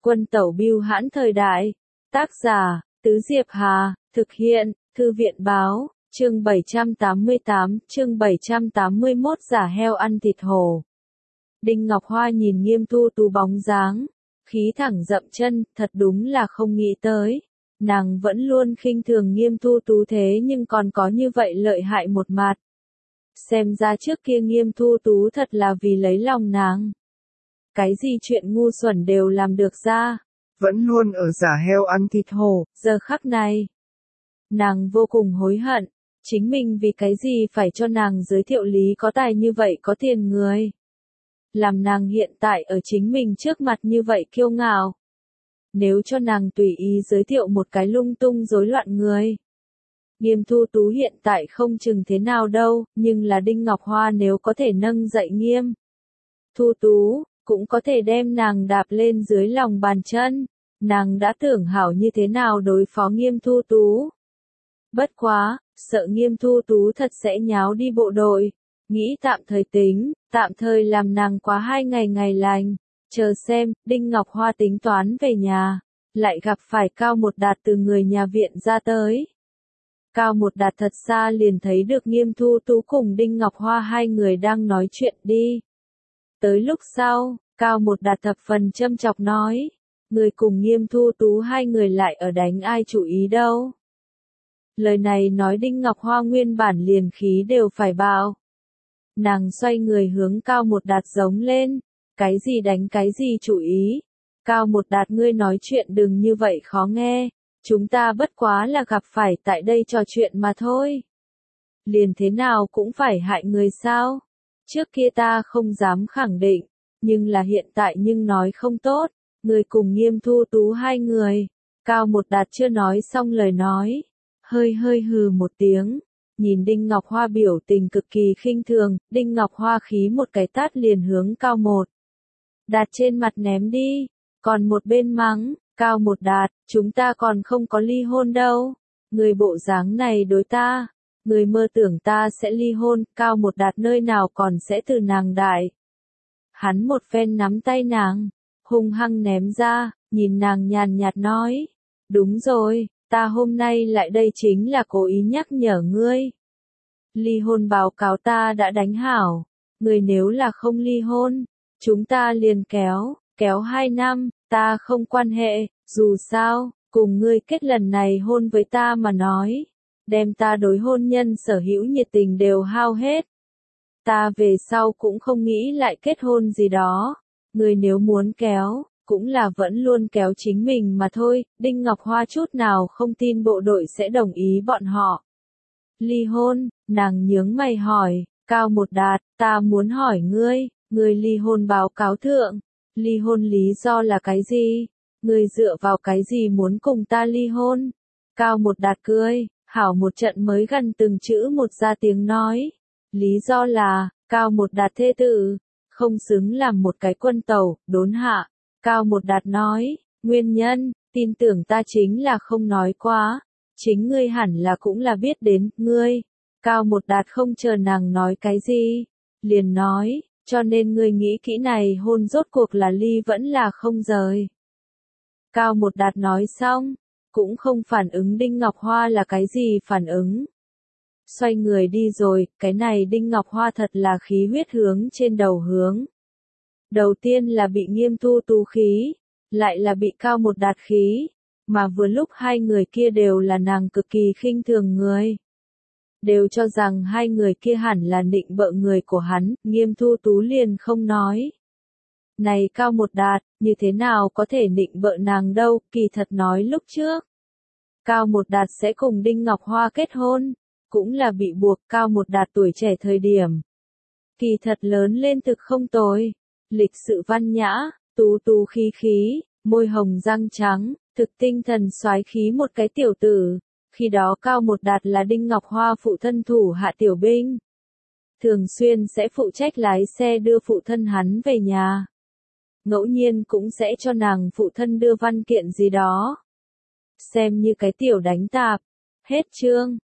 Quân tẩu bưu hãn thời đại. Tác giả, Tứ Diệp Hà, thực hiện, Thư viện báo, chương 788, chương 781 giả heo ăn thịt hổ. Đinh Ngọc Hoa nhìn Nghiêm Thu Tú bóng dáng, khí thẳng dậm chân, thật đúng là không nghĩ tới. Nàng vẫn luôn khinh thường Nghiêm Thu Tú thế nhưng còn có như vậy lợi hại một mặt. Xem ra trước kia Nghiêm Thu Tú thật là vì lấy lòng nàng. Cái gì chuyện ngu xuẩn đều làm được ra. Vẫn luôn ở giả heo ăn thịt hổ. Giờ khắc này, nàng vô cùng hối hận. Chính mình vì cái gì phải cho nàng giới thiệu Lý có tài như vậy có tiền người. Làm nàng hiện tại ở chính mình trước mặt như vậy kiêu ngạo. Nếu cho nàng tùy ý giới thiệu một cái lung tung rối loạn người. Nghiêm Thu Tú hiện tại không chừng thế nào đâu, nhưng là Đinh Ngọc Hoa nếu có thể nâng dậy Nghiêm Thu Tú, cũng có thể đem nàng đạp lên dưới lòng bàn chân. Nàng đã tưởng hảo như thế nào đối phó Nghiêm Thu Tú. Bất quá, sợ Nghiêm Thu Tú thật sẽ nháo đi bộ đội. Nghĩ tạm thời tính, tạm thời làm nàng quá 2 ngày ngày lành. Chờ xem, Đinh Ngọc Hoa tính toán về nhà. Lại gặp phải Cao Một Đạt từ người nhà viện ra tới. Cao Một Đạt thật xa liền thấy được Nghiêm Thu Tú cùng Đinh Ngọc Hoa hai người đang nói chuyện đi. Tới lúc sau, Cao Một Đạt thập phần châm chọc nói. Người cùng Nghiêm Thu Tú hai người lại ở đánh ai chủ ý đâu. Lời này nói Đinh Ngọc Hoa nguyên bản liền khí đều phải bạo. Nàng xoay người hướng Cao Một Đạt giống lên. Cái gì đánh cái gì chủ ý. Cao Một Đạt ngươi nói chuyện đừng như vậy khó nghe. Chúng ta bất quá là gặp phải tại đây trò chuyện mà thôi. Liền thế nào cũng phải hại người sao. Trước kia ta không dám khẳng định. Nhưng là hiện tại nhưng nói không tốt. Người cùng Nghiêm Thu Tú hai người. Cao Một Đạt chưa nói xong lời nói. Hơi hừ một tiếng. Nhìn Đinh Ngọc Hoa biểu tình cực kỳ khinh thường. Đinh Ngọc Hoa khí một cái tát liền hướng Cao Một Đạt trên mặt ném đi. Còn một bên mắng. Cao Một Đạt, chúng ta còn không có ly hôn đâu. Người bộ dáng này đối ta. Người mơ tưởng ta sẽ ly hôn. Cao Một Đạt nơi nào còn sẽ từ nàng đại. Hắn một phen nắm tay nàng. Hung hăng ném ra. Nhìn nàng nhàn nhạt nói. Đúng rồi, ta hôm nay lại đây chính là cố ý nhắc nhở ngươi. Ly hôn báo cáo ta đã đánh hảo. Người nếu là không ly hôn. Chúng ta liền kéo 2 năm. Ta không quan hệ, dù sao, cùng ngươi kết lần này hôn với ta mà nói. Đem ta đối hôn nhân sở hữu nhiệt tình đều hao hết. Ta về sau cũng không nghĩ lại kết hôn gì đó. Ngươi nếu muốn kéo, cũng là vẫn luôn kéo chính mình mà thôi. Đinh Ngọc Hoa chút nào không tin bộ đội sẽ đồng ý bọn họ. Ly hôn, nàng nhướng mày hỏi, Cao Một Đạt, ta muốn hỏi ngươi, ngươi ly hôn báo cáo thượng. Ly hôn lý do là cái gì? Ngươi dựa vào cái gì muốn cùng ta ly hôn? Cao Một Đạt cười, hảo một trận mới gần từng chữ một ra tiếng nói. Lý do là, Cao Một Đạt thê tử, không xứng làm một cái quân tẩu, đốn hạ. Cao Một Đạt nói, nguyên nhân, tin tưởng ta chính là không nói quá. Chính ngươi hẳn là cũng là biết đến, ngươi. Cao Một Đạt không chờ nàng nói cái gì. Liền nói. Cho nên ngươi nghĩ kỹ này hôn rốt cuộc là ly vẫn là không rời. Cao Một Đạt nói xong, cũng không phản ứng Đinh Ngọc Hoa là cái gì phản ứng. Xoay người đi rồi, cái này Đinh Ngọc Hoa thật là khí huyết hướng trên đầu hướng. Đầu tiên là bị Nghiêm Thu Tú khí, lại là bị Cao Một Đạt khí, mà vừa lúc hai người kia đều là nàng cực kỳ khinh thường người. Đều cho rằng hai người kia hẳn là nịnh bợ người của hắn, Nghiêm Thu Tú liền không nói. Này Cao Một Đạt, như thế nào có thể nịnh bợ nàng đâu, kỳ thật nói lúc trước. Cao Một Đạt sẽ cùng Đinh Ngọc Hoa kết hôn, cũng là bị buộc. Cao Một Đạt tuổi trẻ thời điểm. Kỳ thật lớn lên thực không tồi, lịch sự văn nhã, tú khí, môi hồng răng trắng, thực tinh thần soái khí một cái tiểu tử. Khi đó Cao Một Đạt là Đinh Ngọc Hoa phụ thân thủ hạ tiểu binh. Thường xuyên sẽ phụ trách lái xe đưa phụ thân hắn về nhà. Ngẫu nhiên cũng sẽ cho nàng phụ thân đưa văn kiện gì đó. Xem như cái tiểu đánh tạp. Hết chương.